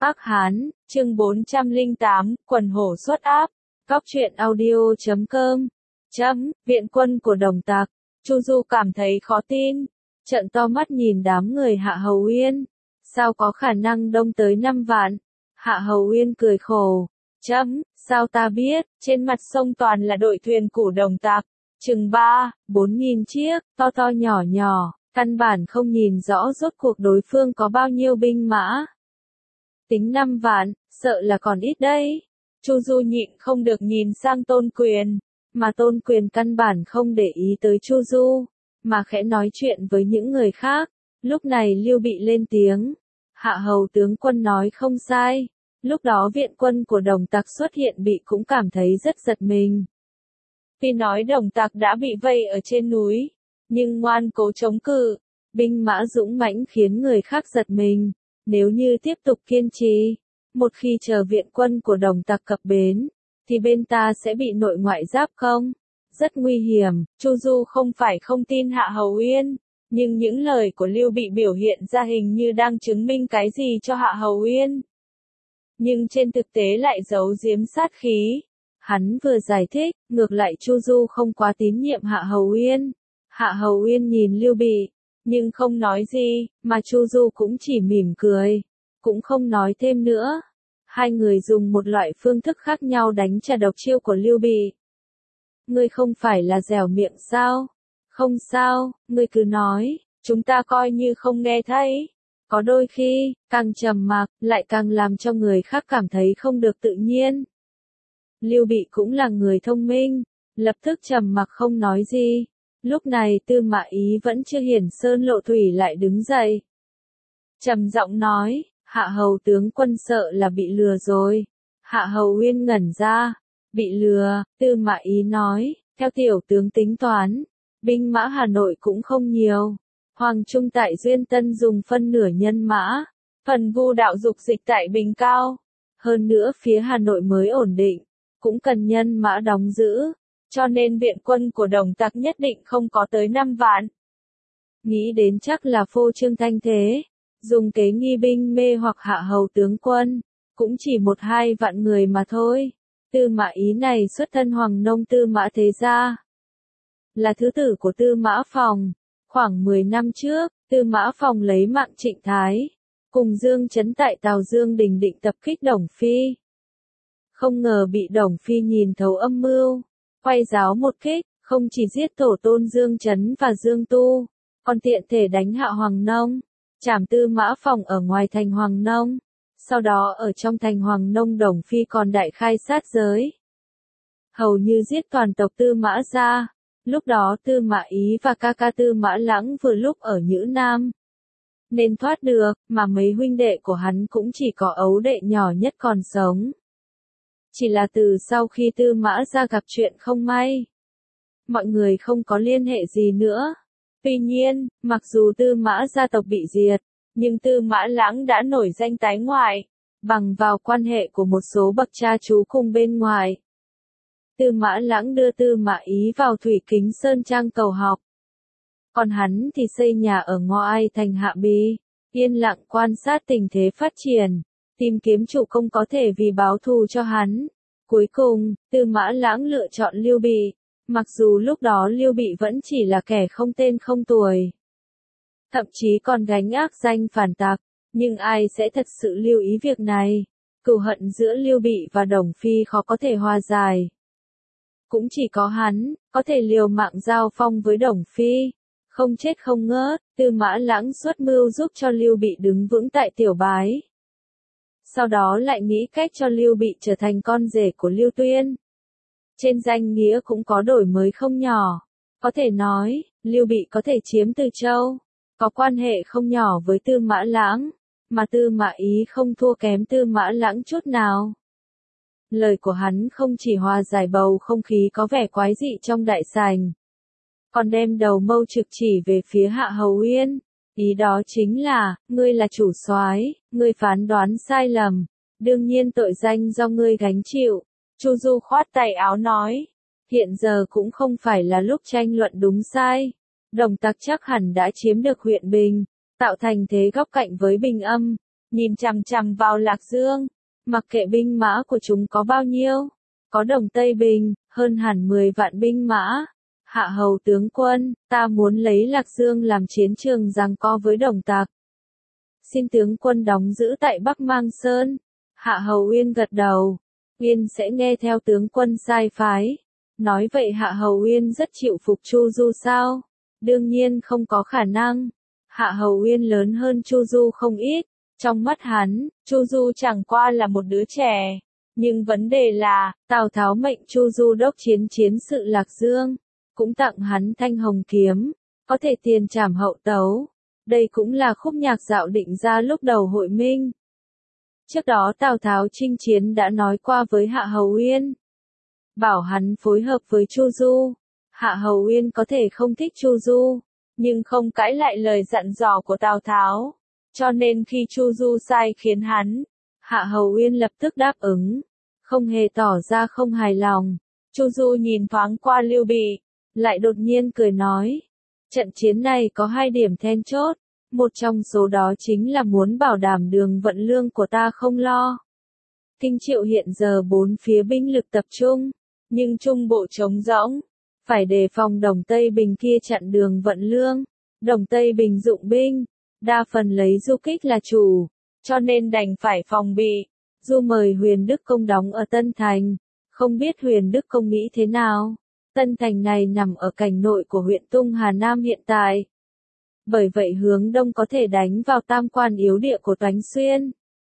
Ác Hán, chương 408, quần hổ xuất áp. Góc truyện audio.com. Viện quân của Đồng Tặc. Chu Du cảm thấy khó tin. Trợn to mắt nhìn đám người Hạ Hầu Uyên. Sao có khả năng đông tới 5 vạn? Hạ Hầu Uyên cười khổ. Sao ta biết, trên mặt sông toàn là đội thuyền của Đồng Tặc. Chừng 3-4 nghìn chiếc, to to nhỏ nhỏ, căn bản không nhìn rõ rốt cuộc đối phương có bao nhiêu binh mã. Tính 5 vạn, sợ là còn ít đấy. Chu Du nhịn không được nhìn sang Tôn Quyền, mà Tôn Quyền căn bản không để ý tới Chu Du, mà khẽ nói chuyện với những người khác. Lúc này Lưu Bị lên tiếng, Hạ Hầu tướng quân nói không sai. Lúc đó viện quân của Đồng Tặc xuất hiện Bị cũng cảm thấy rất giật mình. Tuy nói Đồng Tặc đã bị vây ở trên núi, nhưng ngoan cố chống cự, binh mã dũng mãnh khiến người khác giật mình. Nếu như tiếp tục kiên trì, một khi chờ viện quân của Đồng Tặc cập bến, thì bên ta sẽ bị nội ngoại giáp công. Rất nguy hiểm. Chu Du không phải không tin Hạ Hầu Uyên, nhưng những lời của Lưu Bị biểu hiện ra hình như đang chứng minh cái gì cho Hạ Hầu Uyên. Nhưng trên thực tế lại giấu giếm sát khí. Hắn vừa giải thích, ngược lại Chu Du không quá tín nhiệm Hạ Hầu Uyên. Hạ Hầu Uyên nhìn Lưu Bị, nhưng không nói gì, mà Chu Du cũng chỉ mỉm cười, cũng không nói thêm nữa. Hai người dùng một loại phương thức khác nhau đánh trả độc chiêu của Lưu Bị. Ngươi không phải là dẻo miệng sao? Không sao, ngươi cứ nói, chúng ta coi như không nghe thấy. Có đôi khi, càng trầm mặc, lại càng làm cho người khác cảm thấy không được tự nhiên. Lưu Bị cũng là người thông minh, lập tức trầm mặc không nói gì. Lúc này Tư Mã Ý vẫn chưa hiển sơn lộ thủy lại đứng dậy. Trầm giọng nói, Hạ Hầu tướng quân sợ là bị lừa rồi. Hạ Hầu Uyên ngẩn ra, bị lừa. Tư Mã Ý nói, theo tiểu tướng tính toán, binh mã Hà Nội cũng không nhiều. Hoàng Trung tại Duyên Tân dùng phân nửa nhân mã, phần Vu đạo dục dịch tại Bình Cao. Hơn nữa phía Hà Nội mới ổn định, cũng cần nhân mã đóng giữ. Cho nên viện quân của Đồng Tặc nhất định không có tới 5 vạn. Nghĩ đến chắc là phô trương thanh thế, dùng kế nghi binh mê hoặc Hạ Hầu tướng quân, cũng chỉ 1-2 vạn người mà thôi. Tư Mã Ý này xuất thân Hoàng Nông Tư Mã Thế Gia, là thứ tử của Tư Mã Phòng. Khoảng 10 năm trước, Tư Mã Phòng lấy mạng Trịnh Thái, cùng Dương Chấn tại Tào Dương Đình định tập kích Đồng Phi. Không ngờ bị Đồng Phi nhìn thấu âm mưu, quay giáo một kích, không chỉ giết tổ tôn Dương Chấn và Dương Tu, còn tiện thể đánh hạ Hoàng Nông, trảm Tư Mã Phòng ở ngoài thành Hoàng Nông. Sau đó ở trong thành Hoàng Nông Đồng Phi còn đại khai sát giới, hầu như giết toàn tộc Tư Mã gia. Lúc đó Tư Mã Ý và ca ca Tư Mã Lãng vừa lúc ở Nhữ Nam, nên thoát được, mà mấy huynh đệ của hắn cũng chỉ có ấu đệ nhỏ nhất còn sống. Chỉ là từ sau khi Tư Mã gia gặp chuyện không may, mọi người không có liên hệ gì nữa. Tuy nhiên, mặc dù Tư Mã gia tộc bị diệt, nhưng Tư Mã Lãng đã nổi danh tái ngoại, bằng vào quan hệ của một số bậc cha chú cùng bên ngoài. Tư Mã Lãng đưa Tư Mã Ý vào Thủy Kính Sơn Trang cầu học. Còn hắn thì xây nhà ở Ngoai thành Hạ Bi, yên lặng quan sát tình thế phát triển, tìm kiếm chủ công có thể vì báo thù cho hắn. Cuối cùng, Tư Mã Lãng lựa chọn Lưu Bị, mặc dù lúc đó Lưu Bị vẫn chỉ là kẻ không tên không tuổi, thậm chí còn gánh ác danh phản tặc, nhưng ai sẽ thật sự lưu ý việc này? Cừu hận giữa Lưu Bị và Đồng Phi khó có thể hòa giải. Cũng chỉ có hắn, có thể liều mạng giao phong với Đồng Phi, không chết không ngớt. Tư Mã Lãng xuất mưu giúp cho Lưu Bị đứng vững tại Tiểu Bái. Sau đó lại nghĩ cách cho Lưu Bị trở thành con rể của Lưu Tuyên. Trên danh nghĩa cũng có đổi mới không nhỏ. Có thể nói, Lưu Bị có thể chiếm Từ Châu, có quan hệ không nhỏ với Tư Mã Lãng, mà Tư Mã Ý không thua kém Tư Mã Lãng chút nào. Lời của hắn không chỉ hòa giải bầu không khí có vẻ quái dị trong đại sảnh, còn đem đầu mâu trực chỉ về phía Hạ Hầu Uyên. Ý đó chính là, ngươi là chủ soái, ngươi phán đoán sai lầm, đương nhiên tội danh do ngươi gánh chịu. Chu Du khoát tay áo nói, hiện giờ cũng không phải là lúc tranh luận đúng sai. Đồng Tặc chắc hẳn đã chiếm được huyện Bình, tạo thành thế góc cạnh với Bình Âm, nhìn chằm chằm vào Lạc Dương, mặc kệ binh mã của chúng có bao nhiêu, có Đồng Tây Bình, hơn hẳn 10 vạn binh mã. Hạ hầu tướng quân, ta muốn lấy Lạc Dương làm chiến trường giằng co với Đồng Tặc. Xin tướng quân đóng giữ tại Bắc Mang Sơn. Hạ hầu Uyên gật đầu. Uyên sẽ nghe theo tướng quân sai phái. Nói vậy Hạ hầu Uyên rất chịu phục Chu Du sao? Đương nhiên không có khả năng. Hạ hầu Uyên lớn hơn Chu Du không ít. Trong mắt hắn, Chu Du chẳng qua là một đứa trẻ. Nhưng vấn đề là, Tào Tháo mệnh Chu Du đốc chiến sự Lạc Dương. Cũng tặng hắn thanh hồng kiếm. Có thể tiền trảm hậu tấu. Đây cũng là khúc nhạc dạo định ra lúc đầu hội minh. Trước đó Tào Tháo chinh chiến đã nói qua với Hạ hầu Uyên. Bảo hắn phối hợp với Chu Du. Hạ hầu Uyên có thể không thích Chu Du. Nhưng không cãi lại lời dặn dò của Tào Tháo. Cho nên khi Chu Du sai khiến hắn, Hạ hầu Uyên lập tức đáp ứng. Không hề tỏ ra không hài lòng. Chu Du nhìn thoáng qua Lưu Bị. Lại đột nhiên cười nói. Trận chiến này có 2 điểm then chốt. Một trong số đó chính là muốn bảo đảm đường vận lương của ta không lo. Kinh Triệu hiện giờ 4 phía binh lực tập trung. Nhưng trung bộ trống rỗng. Phải đề phòng Đồng Tây Bình kia chặn đường vận lương. Đồng Tây Bình dụng binh. Đa phần lấy du kích là chủ. Cho nên đành phải phòng bị. Du mời Huyền Đức Công đóng ở Tân Thành. Không biết Huyền Đức Công nghĩ thế nào. Tân Thành này nằm ở cảnh nội của huyện Tung Hà Nam hiện tại. Bởi vậy hướng đông có thể đánh vào tam quan yếu địa của Toánh Xuyên.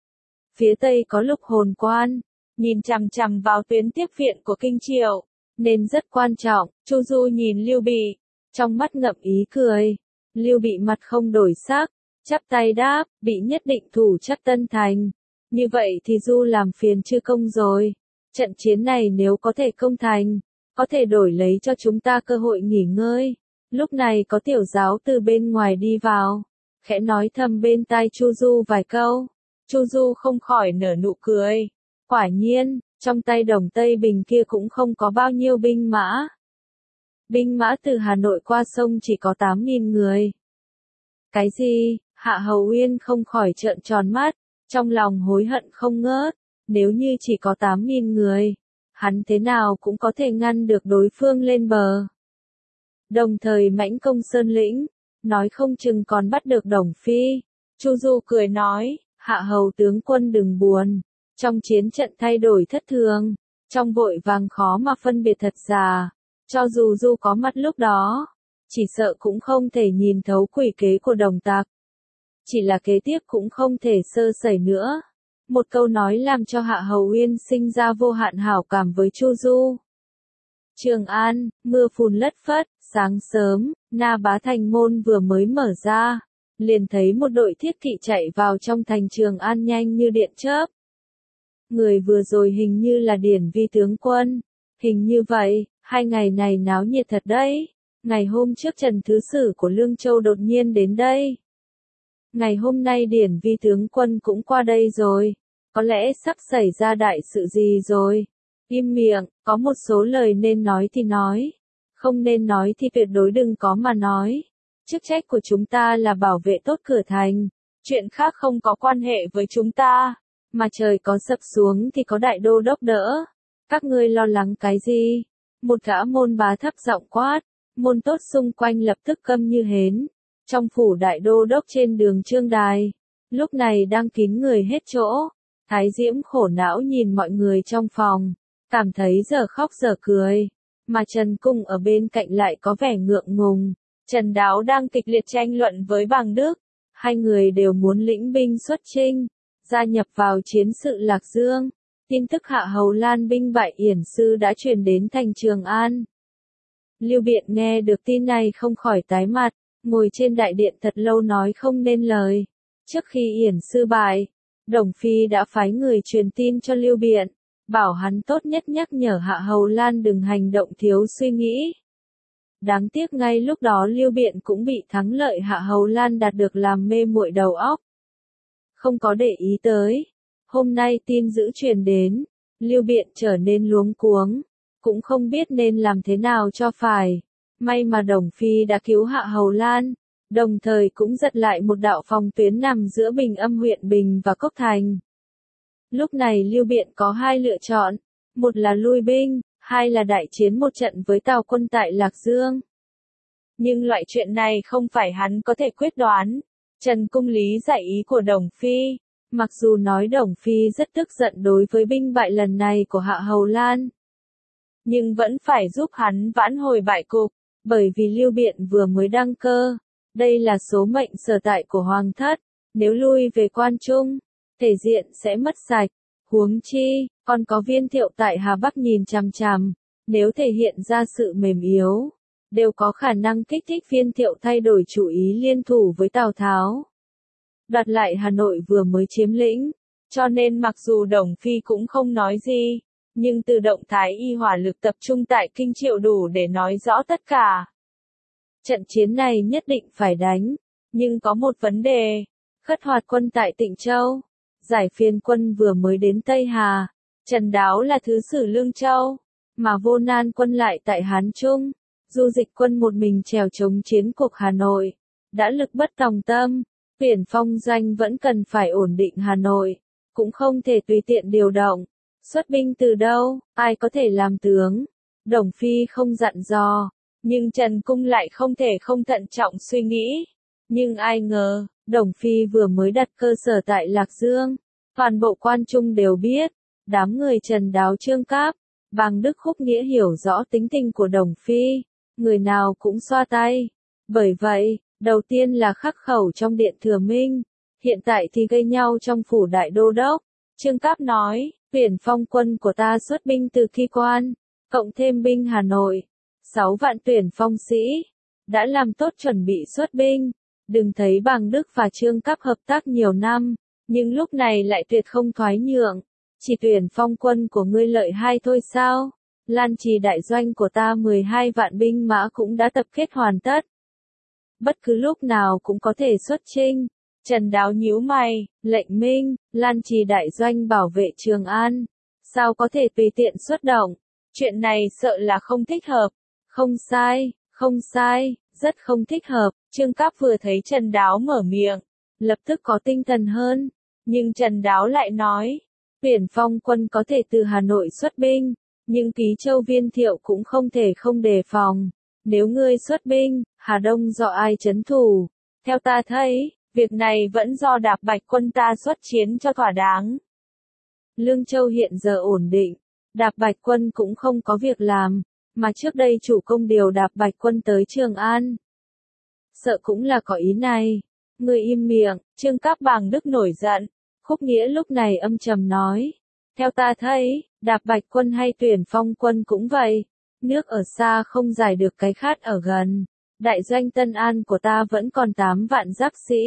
Phía tây có Lục Hồn Quan, nhìn chằm chằm vào tuyến tiếp viện của Kinh Triệu, nên rất quan trọng. Chu Du nhìn Lưu Bị, trong mắt ngậm ý cười. Lưu Bị mặt không đổi sắc, chắp tay đáp, Bị nhất định thủ chắc Tân Thành. Như vậy thì Du làm phiền chư công rồi. Trận chiến này nếu có thể công thành, có thể đổi lấy cho chúng ta cơ hội nghỉ ngơi. Lúc này có Tiểu Giáo từ bên ngoài đi vào, khẽ nói thầm bên tai Chu Du vài câu. Chu Du không khỏi nở nụ cười. Quả nhiên, trong tay Đồng Tây Bình kia cũng không có bao nhiêu binh mã. Binh mã từ Hà Nội qua sông chỉ có 8.000 người. Cái gì? Hạ hầu Uyên không khỏi trợn tròn mắt, trong lòng hối hận không ngớt. Nếu như chỉ có 8.000 người, hắn thế nào cũng có thể ngăn được đối phương lên bờ. Đồng thời mãnh công Sơn Lĩnh, nói không chừng còn bắt được Đồng Phi. Chu Du cười nói, Hạ hầu tướng quân đừng buồn. Trong chiến trận thay đổi thất thường, trong vội vàng khó mà phân biệt thật giả. Cho dù Du có mặt lúc đó, chỉ sợ cũng không thể nhìn thấu quỷ kế của Đồng Tặc. Chỉ là kế tiếp cũng không thể sơ sẩy nữa. Một câu nói làm cho Hạ hầu Uyên sinh ra vô hạn hảo cảm với Chu Du. Trường An, mưa phùn lất phất, sáng sớm, Na Bá Thành môn vừa mới mở ra, liền thấy một đội thiết kỵ chạy vào trong thành Trường An nhanh như điện chớp. Người vừa rồi hình như là Điển Vi tướng quân. Hình như vậy, 2 ngày này náo nhiệt thật đấy. Ngày hôm trước Trần Thứ Sử của Lương Châu đột nhiên đến đây. Ngày hôm nay Điển Vi tướng quân cũng qua đây rồi. Có lẽ sắp xảy ra đại sự gì rồi. Im miệng, có một số lời nên nói thì nói. Không nên nói thì tuyệt đối đừng có mà nói. Chức trách của chúng ta là bảo vệ tốt cửa thành. Chuyện khác không có quan hệ với chúng ta. Mà trời có sập xuống thì có đại đô đốc đỡ. Các ngươi lo lắng cái gì? Một gã môn bá thấp giọng quát. Môn tốt xung quanh lập tức câm như hến. Trong phủ đại đô đốc trên đường Trương Đài. Lúc này đang kín người hết chỗ. Thái Diễm khổ não nhìn mọi người trong phòng. Cảm thấy giờ khóc giờ cười. Mà Trần Cung ở bên cạnh lại có vẻ ngượng ngùng. Trần Đáo đang kịch liệt tranh luận với Bàng Đức. 2 người đều muốn lĩnh binh xuất chinh, gia nhập vào chiến sự Lạc Dương. Tin tức Hạ hầu Lan binh bại Yển Sư đã truyền đến thành Trường An. Lưu Biện nghe được tin này không khỏi tái mặt, ngồi trên đại điện thật lâu nói không nên lời. Trước khi Yển Sư bại, Đồng Phi đã phái người truyền tin cho Lưu Biện, bảo hắn tốt nhất nhắc nhở Hạ hầu Lan đừng hành động thiếu suy nghĩ. Đáng tiếc ngay lúc đó Lưu Biện cũng bị thắng lợi Hạ hầu Lan đạt được làm mê muội đầu óc. Không có để ý tới. Hôm nay tin dữ truyền đến, Lưu Biện trở nên luống cuống, cũng không biết nên làm thế nào cho phải. May mà Đồng Phi đã cứu Hạ hầu Lan, đồng thời cũng giật lại một đạo phòng tuyến nằm giữa Bình Âm huyện Bình và Cốc Thành. Lúc này Lưu Biện có hai lựa chọn, một là lui binh, hai là đại chiến một trận với Tào quân tại Lạc Dương. Nhưng loại chuyện này không phải hắn có thể quyết đoán. Trần Cung lý giải ý của Đồng Phi, mặc dù nói Đồng Phi rất tức giận đối với binh bại lần này của Hạ Hầu Lan, nhưng vẫn phải giúp hắn vãn hồi bại cục, bởi vì Lưu Biện vừa mới đăng cơ, đây là số mệnh sở tại của Hoàng thất, nếu lui về Quan Trung, thể diện sẽ mất sạch, huống chi, còn có Viên Thiệu tại Hà Bắc nhìn chằm chằm, nếu thể hiện ra sự mềm yếu, đều có khả năng kích thích Viên Thiệu thay đổi chủ ý liên thủ với Tào Tháo. Đoạt lại Hà Nội vừa mới chiếm lĩnh, cho nên mặc dù Đồng Phi cũng không nói gì, nhưng từ động thái y hỏa lực tập trung tại Kinh Triệu đủ để nói rõ tất cả. Trận chiến này nhất định phải đánh, nhưng có một vấn đề, Khất Hoạt quân tại Tịnh Châu, Giải Phiên quân vừa mới đến Tây Hà, Trần Đáo là thứ sử Lương Châu, mà Vô Nan quân lại tại Hán Trung, Du Dịch quân một mình trèo chống chiến cục Hà Nội, đã lực bất tòng tâm, Tuyển Phong Doanh vẫn cần phải ổn định Hà Nội, cũng không thể tùy tiện điều động. Xuất binh từ đâu, ai có thể làm tướng? Đồng Phi không dặn dò, nhưng Trần Cung lại không thể không thận trọng suy nghĩ. Nhưng ai ngờ, Đồng Phi vừa mới đặt cơ sở tại Lạc Dương, toàn bộ Quan Trung đều biết, đám người Trần Đáo Trương Cáp, Bàng Đức Khúc Nghĩa hiểu rõ tính tình của Đồng Phi, người nào cũng xoa tay. Bởi vậy, đầu tiên là khắc khẩu trong điện Thừa Minh, hiện tại thì gây nhau trong phủ Đại Đô Đốc. Trương Cáp nói, Tuyển Phong quân của ta xuất binh từ Ki Quan, cộng thêm binh Hà Nội, 6 vạn tuyển phong sĩ, đã làm tốt chuẩn bị xuất binh. Đừng thấy Bàng Đức và Trương Cáp hợp tác nhiều năm, nhưng lúc này lại tuyệt không thoái nhượng. Chỉ Tuyển Phong quân của ngươi lợi hai thôi sao? Lan Trì đại doanh của ta 12 vạn binh mã cũng đã tập kết hoàn tất. Bất cứ lúc nào cũng có thể xuất chinh. Trần Đáo nhíu mày, lệnh Minh, Lan Trì đại doanh bảo vệ Trường An. Sao có thể tùy tiện xuất động? Chuyện này sợ là không thích hợp. Không sai, rất không thích hợp. Trương Cáp vừa thấy Trần Đáo mở miệng, lập tức có tinh thần hơn. Nhưng Trần Đáo lại nói, Tuyển Phong quân có thể từ Hà Nội xuất binh, nhưng Ký Châu Viên Thiệu cũng không thể không đề phòng. Nếu ngươi xuất binh, Hà Đông do ai trấn thủ? Theo ta thấy, việc này vẫn do Đạp Bạch quân ta xuất chiến cho thỏa đáng. Lương Châu hiện giờ ổn định, Đạp Bạch quân cũng không có việc làm, mà trước đây chủ công điều Đạp Bạch quân tới Trường An. Sợ cũng là có ý này. Ngươi im miệng, Trương Cáp Bàng Đức nổi giận. Khúc Nghĩa lúc này âm trầm nói, theo ta thấy, Đạp Bạch quân hay Tuyển Phong quân cũng vậy. Nước ở xa không giải được cái khát ở gần. Đại doanh Tân An của ta vẫn còn 8 vạn giáp sĩ.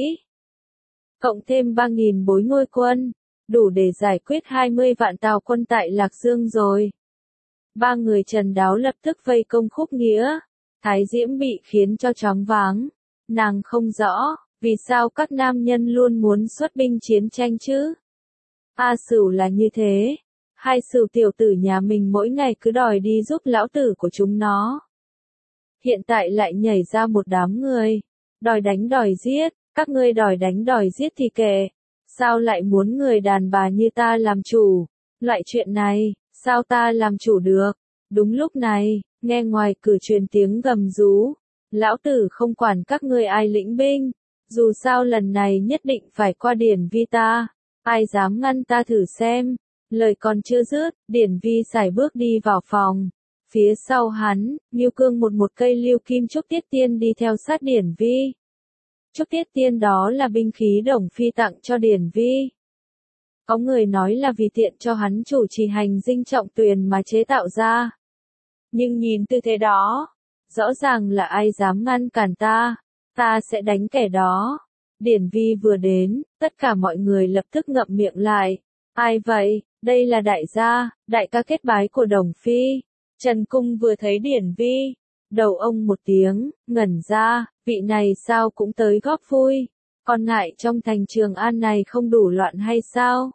Cộng thêm 3.000 bối ngôi quân, đủ để giải quyết 20 vạn Tào quân tại Lạc Dương rồi. Ba người Trần Đáo lập tức vây công Khúc Nghĩa. Thái Diễm bị khiến cho choáng váng. Nàng không rõ, vì sao các nam nhân luôn muốn xuất binh chiến tranh chứ? A Sửu là như thế. Hai Sửu tiểu tử nhà mình mỗi ngày cứ đòi đi giúp lão tử của chúng nó. Hiện tại lại nhảy ra một đám người. Đòi đánh đòi giết, các ngươi đòi đánh đòi giết thì kệ. Sao lại muốn người đàn bà như ta làm chủ? Loại chuyện này, sao ta làm chủ được? Đúng lúc này, nghe ngoài cửa truyền tiếng gầm rú. Lão tử không quản các ngươi ai lĩnh binh. Dù sao lần này nhất định phải qua Điển Vi ta. Ai dám ngăn ta thử xem. Lời còn chưa dứt, Điển Vi sải bước đi vào phòng. Phía sau hắn, Ngưu Cương một cây lưu kim trúc tiết tiên đi theo sát Điển Vi. Trúc tiết tiên đó là binh khí Đồng Phi tặng cho Điển Vi. Có người nói là vì tiện cho hắn chủ trì hành dinh trọng tuyền mà chế tạo ra. Nhưng nhìn tư thế đó, rõ ràng là ai dám ngăn cản ta sẽ đánh kẻ đó. Điển Vi vừa đến, tất cả mọi người lập tức ngậm miệng lại. Ai vậy? Đây là đại gia, đại ca kết bái của Đồng Phi. Trần Cung vừa thấy Điển Vi, đầu ông một tiếng, ngẩn ra, vị này sao cũng tới góp vui. Còn ngại trong thành Trường An này không đủ loạn hay sao?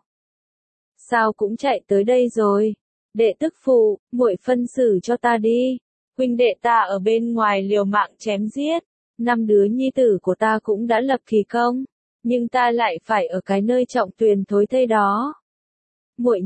Sao cũng chạy tới đây rồi? Đệ tức phụ, muội phân xử cho ta đi. Huynh đệ ta ở bên ngoài liều mạng chém giết, 5 đứa nhi tử của ta cũng đã lập kỳ công, nhưng ta lại phải ở cái nơi trọng tuyền thối thây đó. Muội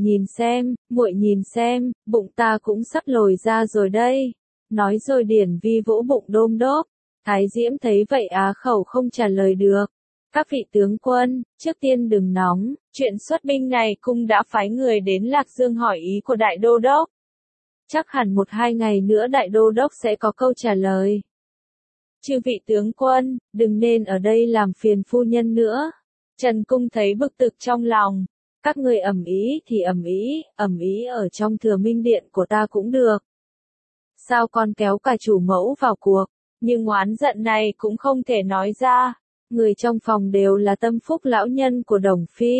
nhìn xem, bụng ta cũng sắp lồi ra rồi đây. Nói rồi Điển Vi vỗ bụng đôm đốp. Thái Diễm thấy vậy á khẩu không trả lời được. Các vị tướng quân, trước tiên đừng nóng, chuyện xuất binh này cung đã phái người đến Lạc Dương hỏi ý của đại đô đốc. Chắc hẳn 1-2 ngày nữa đại đô đốc sẽ có câu trả lời. Chư vị tướng quân, đừng nên ở đây làm phiền phu nhân nữa. Trần Cung thấy bực tức trong lòng. Các người ầm ĩ thì ầm ĩ ở trong Thừa Minh Điện của ta cũng được. Sao con kéo cả chủ mẫu vào cuộc, nhưng oán giận này cũng không thể nói ra. Người trong phòng đều là tâm phúc lão nhân của Đồng Phi.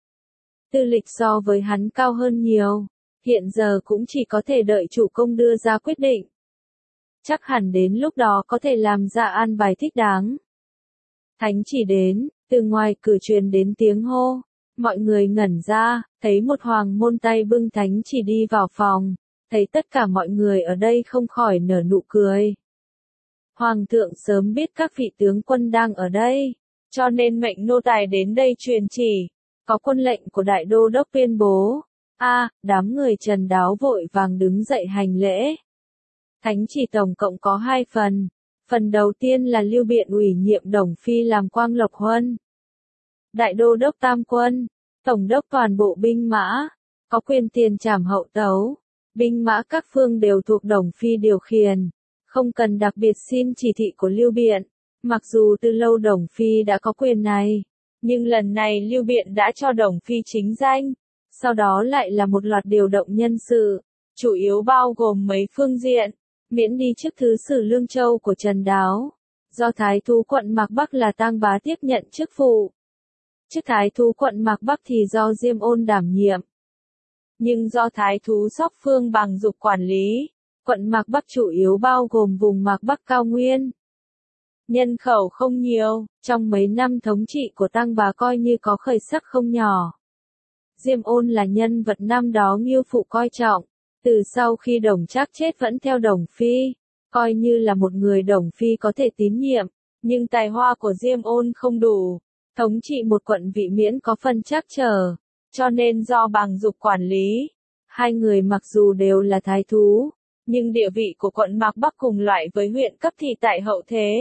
Tư lịch so với hắn cao hơn nhiều, hiện giờ cũng chỉ có thể đợi chủ công đưa ra quyết định. Chắc hẳn đến lúc đó có thể làm ra an bài thích đáng. Thánh chỉ đến, từ ngoài cửa truyền đến tiếng hô. Mọi người ngẩn ra, thấy một hoàng môn tay bưng thánh chỉ đi vào phòng, thấy tất cả mọi người ở đây không khỏi nở nụ cười. Hoàng thượng sớm biết các vị tướng quân đang ở đây, cho nên mệnh nô tài đến đây truyền chỉ, có quân lệnh của đại đô đốc tuyên bố. Đám người Trần Đáo vội vàng đứng dậy hành lễ. Thánh chỉ tổng cộng có 2 phần. Phần đầu tiên là Lưu Biện ủy nhiệm Đồng Phi làm Quang Lộc Huân. Đại đô đốc Tam Quân, tổng đốc toàn bộ binh mã, có quyền tiền trảm hậu tấu. Binh mã các phương đều thuộc Đồng Phi điều khiển, không cần đặc biệt xin chỉ thị của Lưu Biện. Mặc dù từ lâu Đồng Phi đã có quyền này, nhưng lần này Lưu Biện đã cho Đồng Phi chính danh, sau đó lại là một loạt điều động nhân sự, chủ yếu bao gồm mấy phương diện, miễn đi chức thứ sử Lương Châu của Trần Đáo, do Thái thú quận Mạc Bắc là Tang Bá tiếp nhận chức vụ. Chức Thái thú quận Mạc Bắc thì do Diêm Ôn đảm nhiệm. Nhưng do Thái thú Sóc Phương Bằng Dục quản lý, quận Mạc Bắc chủ yếu bao gồm vùng Mạc Bắc cao nguyên. Nhân khẩu không nhiều, trong mấy năm thống trị của Tang Bá coi như có khởi sắc không nhỏ. Diêm Ôn là nhân vật năm đó Ngưu Phụ coi trọng, từ sau khi Đồng Trác chết vẫn theo Đồng Phi, coi như là một người Đồng Phi có thể tín nhiệm, nhưng tài hoa của Diêm Ôn không đủ, thống trị một quận vị miễn có phần trắc trở, cho nên do Bằng Dục quản lý. 2 người mặc dù đều là thái thú, nhưng địa vị của quận Mạc Bắc cùng loại với huyện cấp thị tại hậu thế.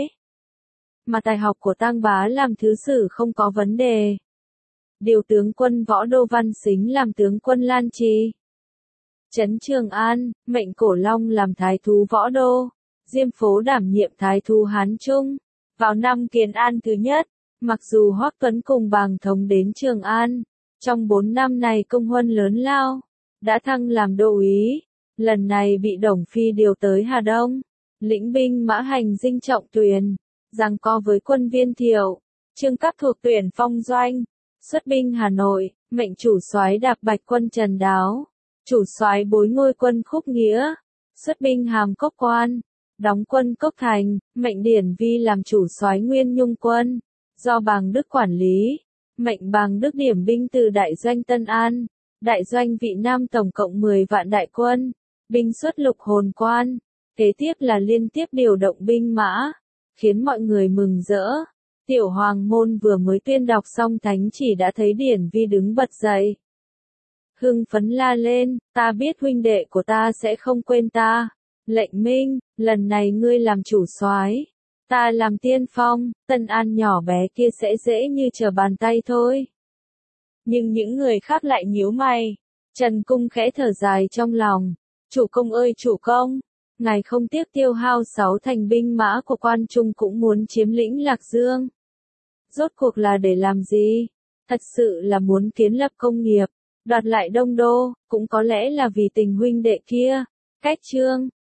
Mà tài học của Tang Bá làm thứ sử không có vấn đề. Điều tướng quân Võ Đô Văn Sính làm tướng quân Lan Trì. Trấn Trường An, mệnh Cổ Long làm thái thú Võ Đô. Diêm Phố đảm nhiệm thái thú Hán Trung. Vào năm Kiến An thứ nhất, mặc dù Hoắc Tuấn cùng Bàng Thống đến Trường An, trong 4 năm này công huân lớn lao, đã thăng làm đô úy. Lần này bị Đồng Phi điều tới Hà Đông, lĩnh binh mã hành dinh Trọng Tuyền, giằng co với quân Viên Thiệu. Trương Cáp thuộc tuyển Phong Doanh, xuất binh Hà Nội, mệnh chủ soái Đạp Bạch quân Trần Đáo, chủ soái Bối Ngôi quân Khúc Nghĩa, xuất binh Hàm Cốc Quan, đóng quân Cốc Thành, mệnh Điển Vi làm chủ soái Nguyên Nhung quân, do Bàng Đức quản lý, mệnh Bàng Đức điểm binh từ đại doanh Tân An, đại doanh Vị Nam tổng cộng 10 vạn đại quân, binh xuất Lục Hồn Quan, kế tiếp là liên tiếp điều động binh mã, khiến mọi người mừng rỡ. Tiểu Hoàng môn vừa mới tuyên đọc xong thánh chỉ đã thấy Điển Vi đứng bật dậy. Hưng phấn la lên, ta biết huynh đệ của ta sẽ không quên ta. Lệnh Minh, lần này ngươi làm chủ soái, ta làm tiên phong, Tân An nhỏ bé kia sẽ dễ như trở bàn tay thôi. Nhưng những người khác lại nhíu mày. Trần Cung khẽ thở dài trong lòng. Chủ công ơi chủ công, ngài không tiếc tiêu hao 6 thành binh mã của quan trung cũng muốn chiếm lĩnh Lạc Dương. Rốt cuộc là để làm gì? Thật sự là muốn kiến lập công nghiệp, đoạt lại Đông Đô, cũng có lẽ là vì tình huynh đệ kia. Cách chương